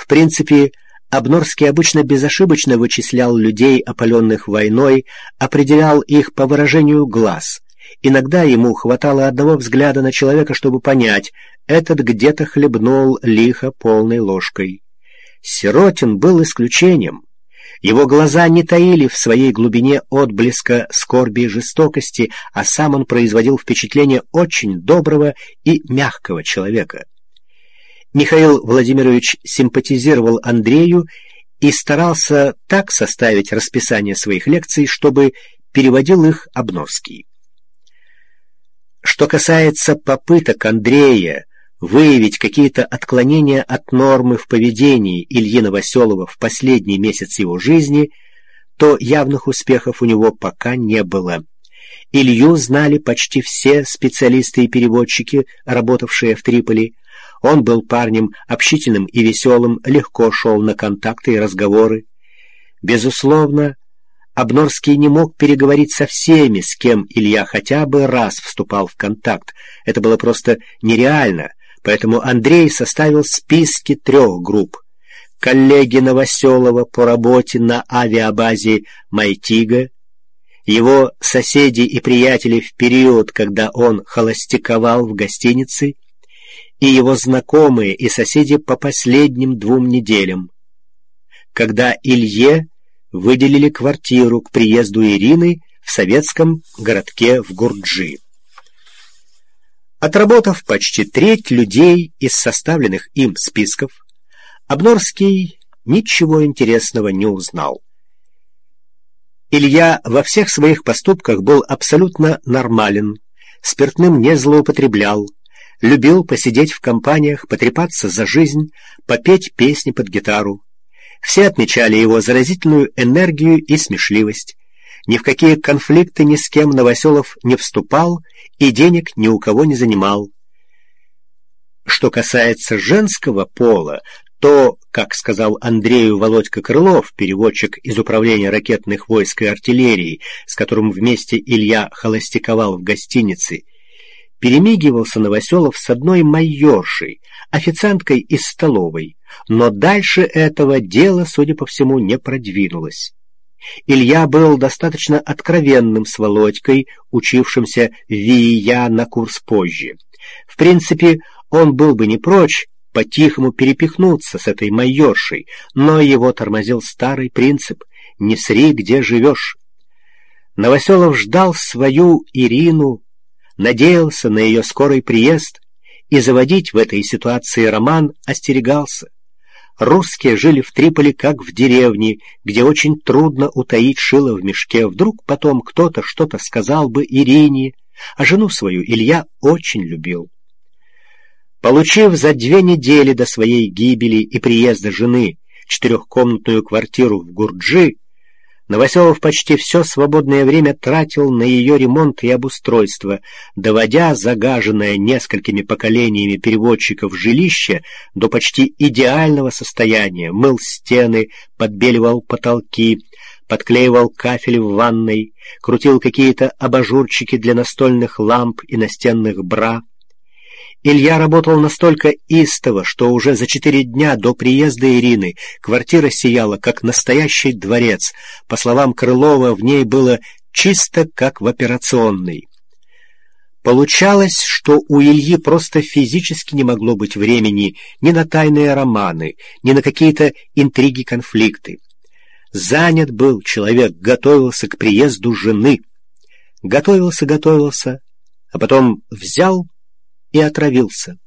В принципе, Обнорский обычно безошибочно вычислял людей, опаленных войной, определял их по выражению глаз. Иногда ему хватало одного взгляда на человека, чтобы понять, этот где-то хлебнул лихо полной ложкой. Сиротин был исключением. Его глаза не таили в своей глубине отблеска скорби и жестокости, а сам он производил впечатление очень доброго и мягкого человека. Михаил Владимирович симпатизировал Андрею и старался так составить расписание своих лекций, чтобы переводил их Обнорский. Что касается попыток Андрея выявить какие-то отклонения от нормы в поведении Ильи Новоселова в последний месяц его жизни, то явных успехов у него пока не было. Илью знали почти все специалисты и переводчики, работавшие в Триполи. Он был парнем общительным и веселым, легко шел на контакты и разговоры. Безусловно, Обнорский не мог переговорить со всеми, с кем Илья хотя бы раз вступал в контакт. Это было просто нереально, поэтому Андрей составил списки 3 групп. Коллеги Новоселова по работе на авиабазе Майтига, его соседи и приятели в период, когда он холостяковал в гостинице, и его знакомые и соседи по последним 2 неделям, когда Илье выделили квартиру к приезду Ирины в советском городке в Гурджи. Отработав почти треть людей из составленных им списков, Обнорский ничего интересного не узнал. Илья во всех своих поступках был абсолютно нормален, спиртным не злоупотреблял, любил посидеть в компаниях, потрепаться за жизнь, попеть песни под гитару. Все отмечали его заразительную энергию и смешливость. Ни в какие конфликты ни с кем Новоселов не вступал и денег ни у кого не занимал. Что касается женского пола, то, как сказал Андрею Володька Крылов, переводчик из управления ракетных войск и артиллерии, с которым вместе Илья холостяковал в гостинице, перемигивался Новоселов с одной майоршей, официанткой из столовой, но дальше этого дело, судя по всему, не продвинулось. Илья был достаточно откровенным с Володькой, учившимся в ВИИЯ на курс позже. В принципе, он был бы не прочь по-тихому перепихнуться с этой майоршей, но его тормозил старый принцип «не сри, где живешь». Новоселов ждал свою Ирину, надеялся на ее скорый приезд и заводить в этой ситуации роман остерегался. Русские жили в Триполи как в деревне, где очень трудно утаить шило в мешке. Вдруг потом кто-то что-то сказал бы Ирине, а жену свою Илья очень любил. Получив за 2 недели до своей гибели и приезда жены 4-комнатную квартиру в Гурджи, Новоселов почти все свободное время тратил на ее ремонт и обустройство, доводя загаженное несколькими поколениями переводчиков жилище до почти идеального состояния, мыл стены, подбеливал потолки, подклеивал кафель в ванной, крутил какие-то абажурчики для настольных ламп и настенных бра. Илья работал настолько истово, что уже за 4 дня до приезда Ирины квартира сияла, как настоящий дворец. По словам Крылова, в ней было чисто, как в операционной. Получалось, что у Ильи просто физически не могло быть времени ни на тайные романы, ни на какие-то интриги-конфликты. Занят был человек, готовился к приезду жены. Готовился, а потом взял и отравился.